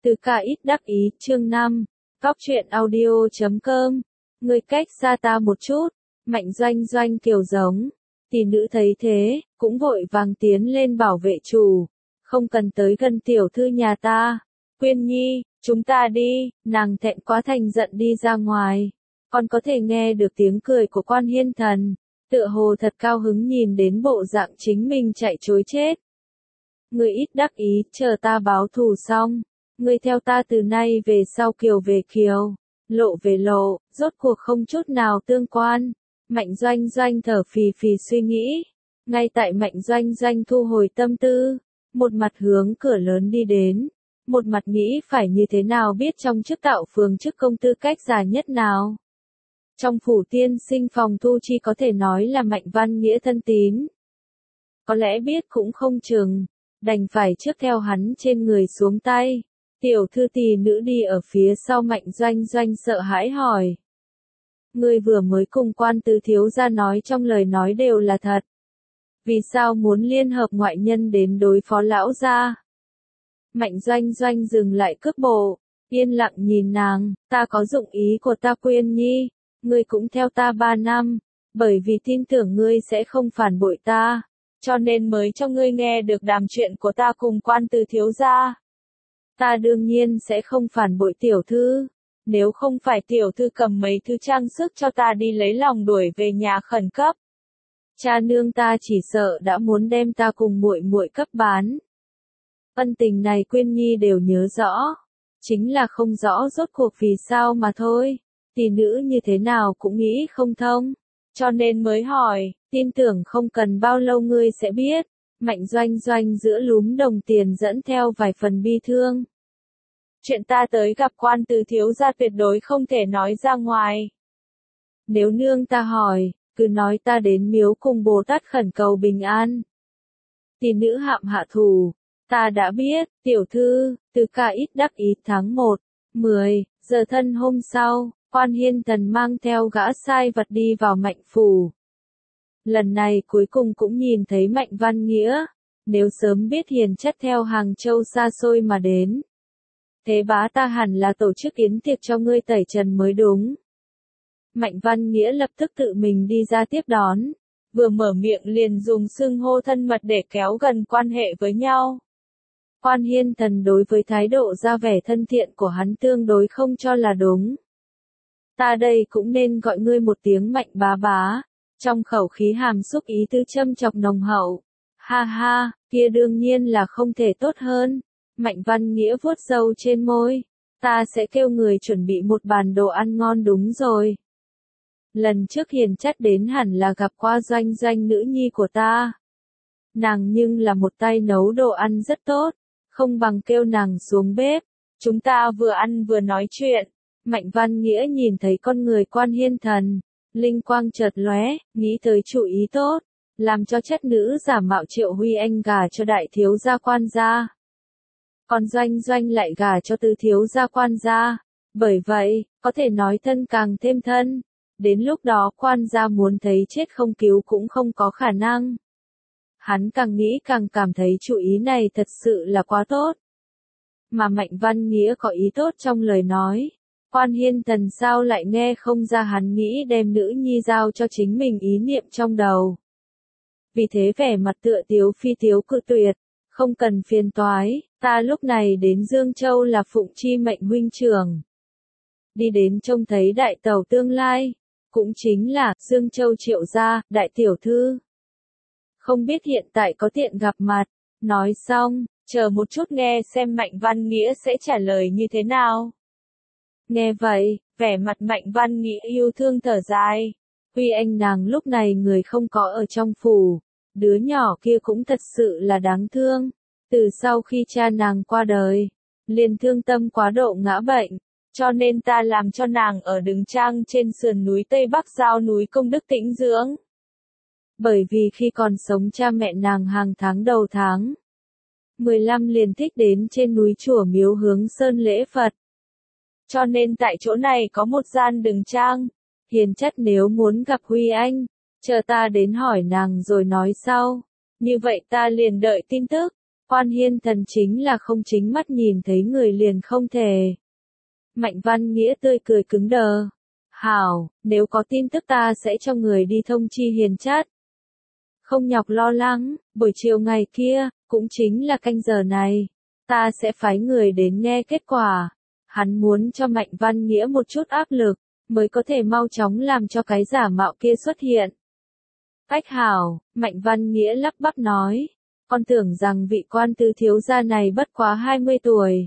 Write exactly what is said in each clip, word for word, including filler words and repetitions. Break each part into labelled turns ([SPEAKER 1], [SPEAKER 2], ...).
[SPEAKER 1] Từ ca ít đắc ý, chương năm, Góc truyện audio chấm com. Ngươi cách xa ta một chút, Mạnh Doanh Doanh kiều giống. Tỷ nữ thấy thế, cũng vội vàng tiến lên bảo vệ chủ. Không cần tới gần tiểu thư nhà ta. Quyên Nhi, chúng ta đi, nàng thẹn quá thành giận đi ra ngoài. Còn có thể nghe được tiếng cười của Quan Hiên Thần, tựa hồ thật cao hứng nhìn đến bộ dạng chính mình chạy trối chết. Ngươi ít đắc ý, chờ ta báo thù xong. Ngươi theo ta từ nay về sau kiều về kiều, lộ về lộ, rốt cuộc không chút nào tương quan. Mạnh Doanh Doanh thở phì phì suy nghĩ. Ngay tại Mạnh Doanh Doanh thu hồi tâm tư, một mặt hướng cửa lớn đi đến, một mặt nghĩ phải như thế nào biết trong chức tạo phường chức công tư cách giả nhất nào. Trong phủ tiên sinh phòng thu chi có thể nói là Mạnh Văn Nghĩa thân tín. Có lẽ biết cũng không chừng, đành phải trước theo hắn trên người xuống tay. Tiểu thư tỷ nữ đi ở phía sau Mạnh Doanh Doanh sợ hãi hỏi. Ngươi vừa mới cùng Quan tứ thiếu gia nói trong lời nói đều là thật. Vì sao muốn liên hợp ngoại nhân đến đối phó lão gia? Mạnh Doanh Doanh dừng lại cước bộ, yên lặng nhìn nàng, ta có dụng ý của ta Quyên Nhi, ngươi cũng theo ta ba năm, bởi vì tin tưởng ngươi sẽ không phản bội ta, cho nên mới cho ngươi nghe được đàm chuyện của ta cùng Quan tứ thiếu gia. Ta đương nhiên sẽ không phản bội tiểu thư, nếu không phải tiểu thư cầm mấy thứ trang sức cho ta đi lấy lòng đuổi về nhà khẩn cấp. Cha nương ta chỉ sợ đã muốn đem ta cùng muội muội cấp bán. Ân tình này Quyên Nhi đều nhớ rõ, chính là không rõ rốt cuộc vì sao mà thôi, tỷ nữ như thế nào cũng nghĩ không thông, cho nên mới hỏi, tin tưởng không cần bao lâu ngươi sẽ biết. Mạnh Doanh Doanh giữa lúm đồng tiền dẫn theo vài phần bi thương. Chuyện ta tới gặp Quan tứ thiếu gia tuyệt đối không thể nói ra ngoài. Nếu nương ta hỏi, cứ nói ta đến miếu cùng Bồ Tát khẩn cầu bình an. Tỷ nữ hạm hạ thủ, ta đã biết, tiểu thư, từ ca ít đắc ý tháng một, mười, giờ thân hôm sau, Quan Hiên Thần mang theo gã sai vật đi vào Mạnh phủ. Lần này cuối cùng cũng nhìn thấy Mạnh Văn Nghĩa, nếu sớm biết hiền chất theo Hàng Châu xa xôi mà đến. Thế bá ta hẳn là tổ chức yến tiệc cho ngươi tẩy trần mới đúng. Mạnh Văn Nghĩa lập tức tự mình đi ra tiếp đón, vừa mở miệng liền dùng xưng hô thân mật để kéo gần quan hệ với nhau. Quan Hiên Thần đối với thái độ ra vẻ thân thiện của hắn tương đối không cho là đúng. Ta đây cũng nên gọi ngươi một tiếng Mạnh bá bá. Trong khẩu khí hàm xúc ý tứ châm chọc nồng hậu. Ha ha, kia đương nhiên là không thể tốt hơn. Mạnh Văn Nghĩa vuốt râu trên môi. Ta sẽ kêu người chuẩn bị một bàn đồ ăn ngon đúng rồi. Lần trước hiền chất đến hẳn là gặp qua Doanh Doanh nữ nhi của ta. Nàng nhưng là một tay nấu đồ ăn rất tốt. Không bằng kêu nàng xuống bếp. Chúng ta vừa ăn vừa nói chuyện. Mạnh Văn Nghĩa nhìn thấy con người Quan Hiên Thần. Linh quang chợt lóe, nghĩ tới chủ ý tốt, làm cho chất nữ giả mạo Triệu Huy Anh gả cho đại thiếu gia Quan gia. Còn Doanh Doanh lại gả cho tứ thiếu gia Quan gia. Bởi vậy, có thể nói thân càng thêm thân. Đến lúc đó Quan gia muốn thấy chết không cứu cũng không có khả năng. Hắn càng nghĩ càng cảm thấy chủ ý này thật sự là quá tốt. Mà Mạnh Văn Nghĩa có ý tốt trong lời nói. Quan Hiên Thần sao lại nghe không ra hắn nghĩ đem nữ nhi giao cho chính mình ý niệm trong đầu. Vì thế vẻ mặt tựa tiếu phi tiếu cự tuyệt, không cần phiền toái, ta lúc này đến Dương Châu là phụng chi mệnh huynh trưởng. Đi đến trông thấy đại tàu tương lai, cũng chính là Dương Châu Triệu gia, đại tiểu thư. Không biết hiện tại có tiện gặp mặt, nói xong, chờ một chút nghe xem Mạnh Văn Nghĩa sẽ trả lời như thế nào. Nghe vậy, vẻ mặt Mạnh Văn Nghĩa yêu thương thở dài. Huy Anh nàng lúc này người không có ở trong phủ, đứa nhỏ kia cũng thật sự là đáng thương. Từ sau khi cha nàng qua đời, liền thương tâm quá độ ngã bệnh, cho nên ta làm cho nàng ở Đứng Trang trên sườn núi Tây Bắc giao núi Công Đức tĩnh dưỡng. Bởi vì khi còn sống cha mẹ nàng hàng tháng đầu tháng mười lăm liền thích đến trên núi chùa miếu hướng sơn lễ Phật. Cho nên tại chỗ này có một gian Đứng Trang. Hiền chất nếu muốn gặp Huy Anh, chờ ta đến hỏi nàng rồi nói sau. Như vậy ta liền đợi tin tức. Quan Hiên Thần chính là không chính mắt nhìn thấy người liền không thể. Mạnh Văn Nghĩa tươi cười cứng đờ. Hảo, nếu có tin tức ta sẽ cho người đi thông chi Hiền Chất. Không nhọc lo lắng, buổi chiều ngày kia, cũng chính là canh giờ này, ta sẽ phái người đến nghe kết quả. Hắn muốn cho Mạnh Văn Nghĩa một chút áp lực, mới có thể mau chóng làm cho cái giả mạo kia xuất hiện. Ách hảo, Mạnh Văn Nghĩa lắp bắp nói, con tưởng rằng vị quan tứ thiếu gia này bất quá hai mươi tuổi.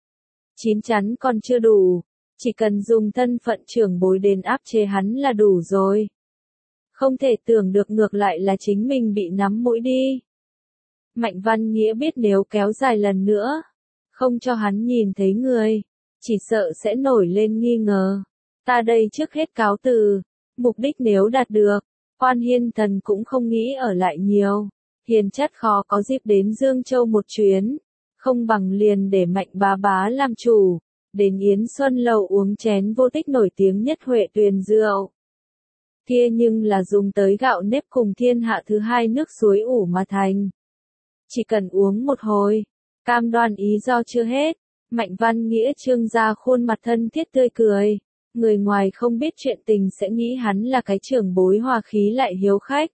[SPEAKER 1] Chín chắn còn chưa đủ, chỉ cần dùng thân phận trưởng bối đến áp chế hắn là đủ rồi. Không thể tưởng được ngược lại là chính mình bị nắm mũi đi. Mạnh Văn Nghĩa biết nếu kéo dài lần nữa, không cho hắn nhìn thấy người, chỉ sợ sẽ nổi lên nghi ngờ. Ta đây trước hết cáo từ, mục đích nếu đạt được, Quan Hiên Thần cũng không nghĩ ở lại nhiều. Hiền Chất khó có dịp đến Dương Châu một chuyến, không bằng liền để Mạnh bá bá làm chủ, đến Yến Xuân Lầu uống chén vô tích nổi tiếng nhất Huệ Tuyền rượu. Kia nhưng là dùng tới gạo nếp cùng thiên hạ thứ hai nước suối ủ mà thành. Chỉ cần uống một hồi, cam đoan ý do chưa hết. Mạnh Văn Nghĩa trương ra khuôn mặt thân thiết tươi cười. Người ngoài không biết chuyện tình sẽ nghĩ hắn là cái trưởng bối hòa khí lại hiếu khách.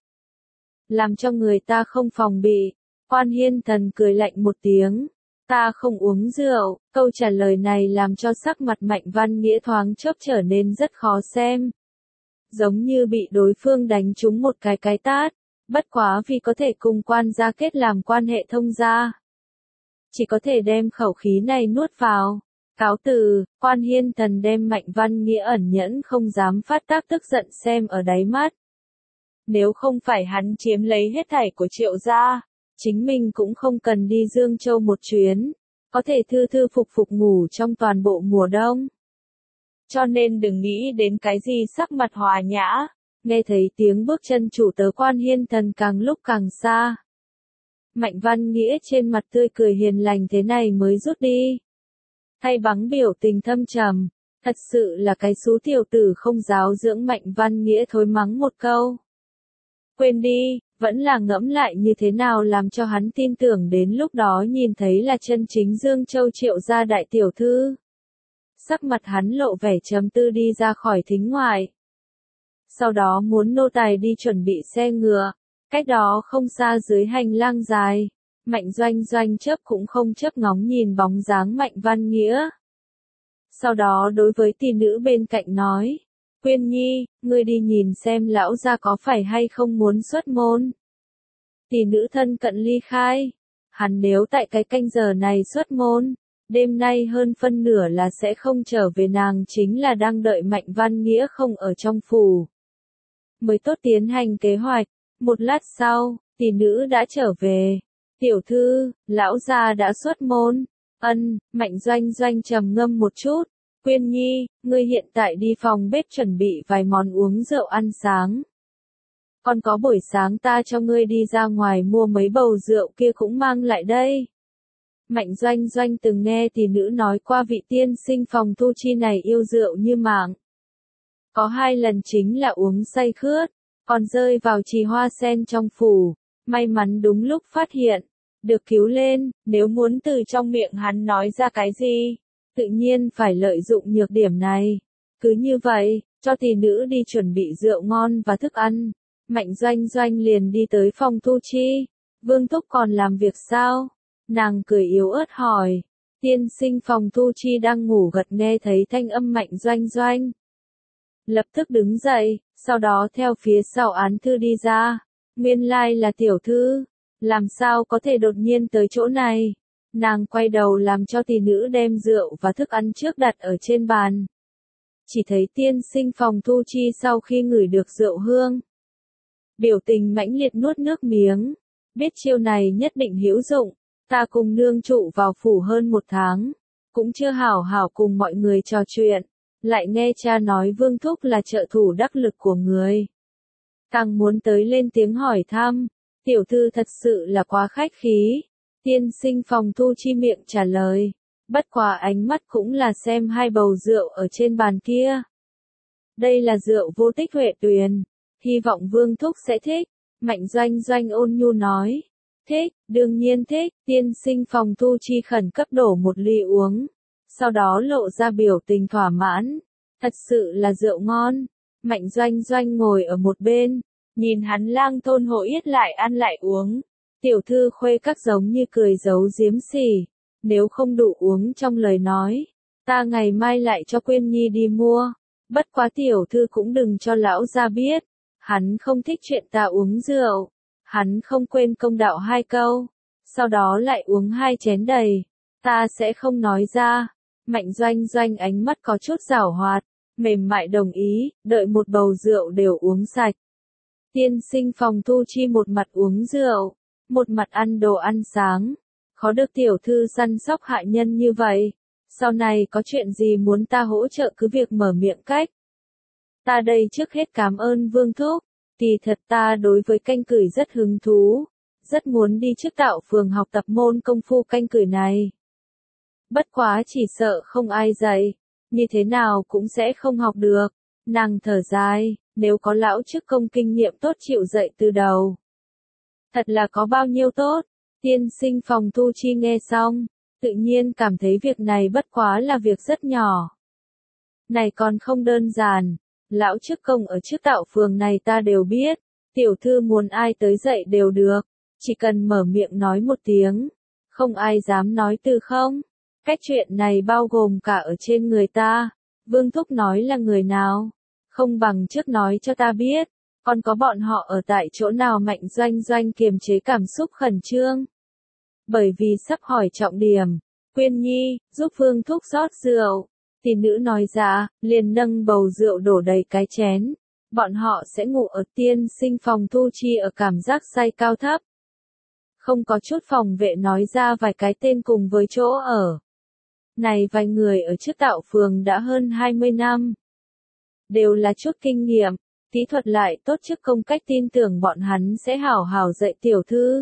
[SPEAKER 1] Làm cho người ta không phòng bị. Quan Hiên Thần cười lạnh một tiếng. Ta không uống rượu. Câu trả lời này làm cho sắc mặt Mạnh Văn Nghĩa thoáng chốc trở nên rất khó xem. Giống như bị đối phương đánh trúng một cái cái tát. Bất quá vì có thể cùng quan gia kết làm quan hệ thông gia. Chỉ có thể đem khẩu khí này nuốt vào. Cáo từ, Quan Hiên Thần đem Mạnh Văn Nghĩa ẩn nhẫn không dám phát tác tức giận xem ở đáy mắt. Nếu không phải hắn chiếm lấy hết thảy của Triệu gia, chính mình cũng không cần đi Dương Châu một chuyến, có thể thư thư phục phục ngủ trong toàn bộ mùa đông. Cho nên đừng nghĩ đến cái gì sắc mặt hòa nhã, nghe thấy tiếng bước chân chủ tớ Quan Hiên Thần càng lúc càng xa. Mạnh Văn Nghĩa trên mặt tươi cười hiền lành thế này mới rút đi. Thay bằng biểu tình thâm trầm, thật sự là cái xú tiểu tử không giáo dưỡng. Mạnh Văn Nghĩa thối mắng một câu. Quên đi, vẫn là ngẫm lại như thế nào làm cho hắn tin tưởng đến lúc đó nhìn thấy là chân chính Dương Châu Triệu gia đại tiểu thư. Sắc mặt hắn lộ vẻ trầm tư đi ra khỏi thính ngoại. Sau đó muốn nô tài đi chuẩn bị xe ngựa, cách đó không xa dưới hành lang dài. Mạnh Doanh Doanh chớp cũng không chớp ngóng nhìn bóng dáng Mạnh Văn Nghĩa. Sau đó đối với tỷ nữ bên cạnh nói, Quyên Nhi, ngươi đi nhìn xem lão gia có phải hay không muốn xuất môn. Tỷ nữ thân cận ly khai, hắn nếu tại cái canh giờ này xuất môn, đêm nay hơn phân nửa là sẽ không trở về, nàng chính là đang đợi Mạnh Văn Nghĩa không ở trong phủ. Mới tốt tiến hành kế hoạch, một lát sau, tỷ nữ đã trở về. Tiểu thư, lão gia đã xuất môn. Ân, Mạnh Doanh Doanh trầm ngâm một chút. Quyên Nhi, ngươi hiện tại đi phòng bếp chuẩn bị vài món uống rượu ăn sáng. Còn có buổi sáng ta cho ngươi đi ra ngoài mua mấy bầu rượu kia cũng mang lại đây. Mạnh Doanh Doanh từng nghe tỷ nữ nói qua vị tiên sinh phòng thu chi này yêu rượu như mạng. Có hai lần chính là uống say khướt, còn rơi vào trì hoa sen trong phủ. May mắn đúng lúc phát hiện, được cứu lên. Nếu muốn từ trong miệng hắn nói ra cái gì, tự nhiên phải lợi dụng nhược điểm này. Cứ như vậy, cho tỷ nữ đi chuẩn bị rượu ngon và thức ăn. Mạnh Doanh Doanh liền đi tới phòng thu chi. Vương Thúc còn làm việc sao? Nàng cười yếu ớt hỏi. Tiên sinh phòng thu chi đang ngủ gật nghe thấy thanh âm Mạnh Doanh Doanh. Lập tức đứng dậy, sau đó theo phía sau án thư đi ra. Nguyên lai là tiểu thư, làm sao có thể đột nhiên tới chỗ này. Nàng quay đầu làm cho tỷ nữ đem rượu và thức ăn trước đặt ở trên bàn. Chỉ thấy tiên sinh phòng thu chi sau khi ngửi được rượu hương, biểu tình mãnh liệt nuốt nước miếng. Biết chiêu này nhất định hữu dụng, ta cùng nương trụ vào phủ hơn một tháng, cũng chưa hảo hảo cùng mọi người trò chuyện, lại nghe cha nói Vương Thúc là trợ thủ đắc lực của người. Càng muốn tới lên tiếng hỏi thăm, tiểu thư thật sự là quá khách khí. Tiên sinh phòng thu chi miệng trả lời, bất quá ánh mắt cũng là xem hai bầu rượu ở trên bàn kia. Đây là rượu vô tích Huệ Tuyền, hy vọng Vương Thúc sẽ thích. Mạnh Doanh Doanh ôn nhu nói, Thích, đương nhiên thích, tiên sinh phòng thu chi khẩn cấp đổ một ly uống. Sau đó lộ ra biểu tình thỏa mãn. Thật sự là rượu ngon. Mạnh Doanh Doanh ngồi ở một bên, nhìn hắn lang thôn hổ yết lại ăn lại uống. Tiểu thư khuê các giống như cười giấu giếm xỉ. Nếu không đủ uống trong lời nói, ta ngày mai lại cho Quyên Nhi đi mua. Bất quá tiểu thư cũng đừng cho lão gia biết. Hắn không thích chuyện ta uống rượu. Hắn không quên công đạo hai câu. Sau đó lại uống hai chén đầy. Ta sẽ không nói ra. Mạnh Doanh Doanh ánh mắt có chút giảo hoạt. Mềm mại đồng ý, đợi một bầu rượu đều uống sạch. Tiên sinh phòng thu chi một mặt uống rượu, một mặt ăn đồ ăn sáng. Khó được tiểu thư săn sóc hạ nhân như vậy. Sau này có chuyện gì muốn ta hỗ trợ cứ việc mở miệng cách. Ta đây trước hết cảm ơn Vương Thúc. Kỳ thật ta đối với canh cửi rất hứng thú. Rất muốn đi trước Tạo Phường học tập môn công phu canh cửi này. Bất quá chỉ sợ không ai dạy. Như thế nào cũng sẽ không học được. Nàng thở dài, nếu có lão chức công kinh nghiệm tốt chịu dạy từ đầu. Thật là có bao nhiêu tốt. Tiên sinh phòng thu chi nghe xong, tự nhiên cảm thấy việc này bất quá là việc rất nhỏ. Này còn không đơn giản, lão chức công ở trước Tạo Phường này ta đều biết, tiểu thư muốn ai tới dạy đều được, chỉ cần mở miệng nói một tiếng, không ai dám nói từ không. Cách chuyện này bao gồm cả ở trên người ta. Vương Thúc nói là người nào? Không bằng trước nói cho ta biết. Còn có bọn họ ở tại chỗ nào? Mạnh Doanh Doanh kiềm chế cảm xúc khẩn trương. Bởi vì sắp hỏi trọng điểm. Quyên Nhi, giúp Vương Thúc rót rượu. Tỷ nữ nói ra, liền nâng bầu rượu đổ đầy cái chén. Bọn họ sẽ ngủ ở tiên sinh phòng thu chi ở cảm giác say cao thấp. Không có chút phòng vệ nói ra vài cái tên cùng với chỗ ở. Này vài người ở trước Tạo Phường đã hơn hai mươi năm. Đều là chút kinh nghiệm, kỹ thuật lại tốt chức công cách tin tưởng bọn hắn sẽ hảo hảo dạy tiểu thư.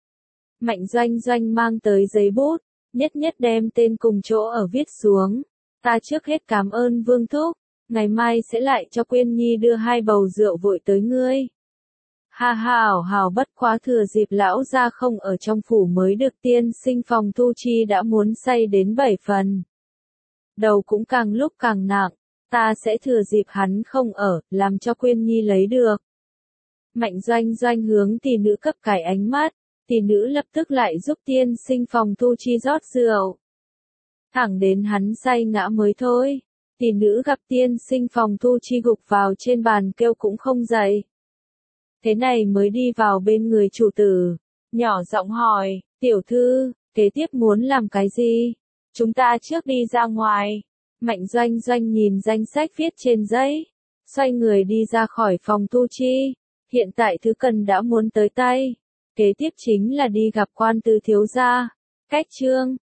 [SPEAKER 1] Mạnh Doanh Doanh mang tới giấy bút, nhất nhất đem tên cùng chỗ ở viết xuống. Ta trước hết cảm ơn Vương Thúc, ngày mai sẽ lại cho Quyên Nhi đưa hai bầu rượu vội tới ngươi. Ha hảo hảo bất quá thừa dịp lão gia không ở trong phủ mới được tiên sinh phòng thu chi đã muốn say đến bảy phần. Đầu cũng càng lúc càng nặng, ta sẽ thừa dịp hắn không ở, làm cho Quyên Nhi lấy được. Mạnh Doanh Doanh hướng tỷ nữ cấp cái ánh mắt, tỷ nữ lập tức lại giúp tiên sinh phòng thu chi rót rượu. Thẳng đến hắn say ngã mới thôi, tỷ nữ gặp tiên sinh phòng thu chi gục vào trên bàn kêu cũng không dậy. Thế này mới đi vào bên người chủ tử, nhỏ giọng hỏi, tiểu thư, kế tiếp muốn làm cái gì? Chúng ta trước đi ra ngoài. Mạnh Doanh Doanh nhìn danh sách viết trên giấy, xoay người đi ra khỏi phòng thu chi. Hiện tại thứ cần đã muốn tới tay. Kế tiếp chính là đi gặp quan tư thiếu gia. Cách chương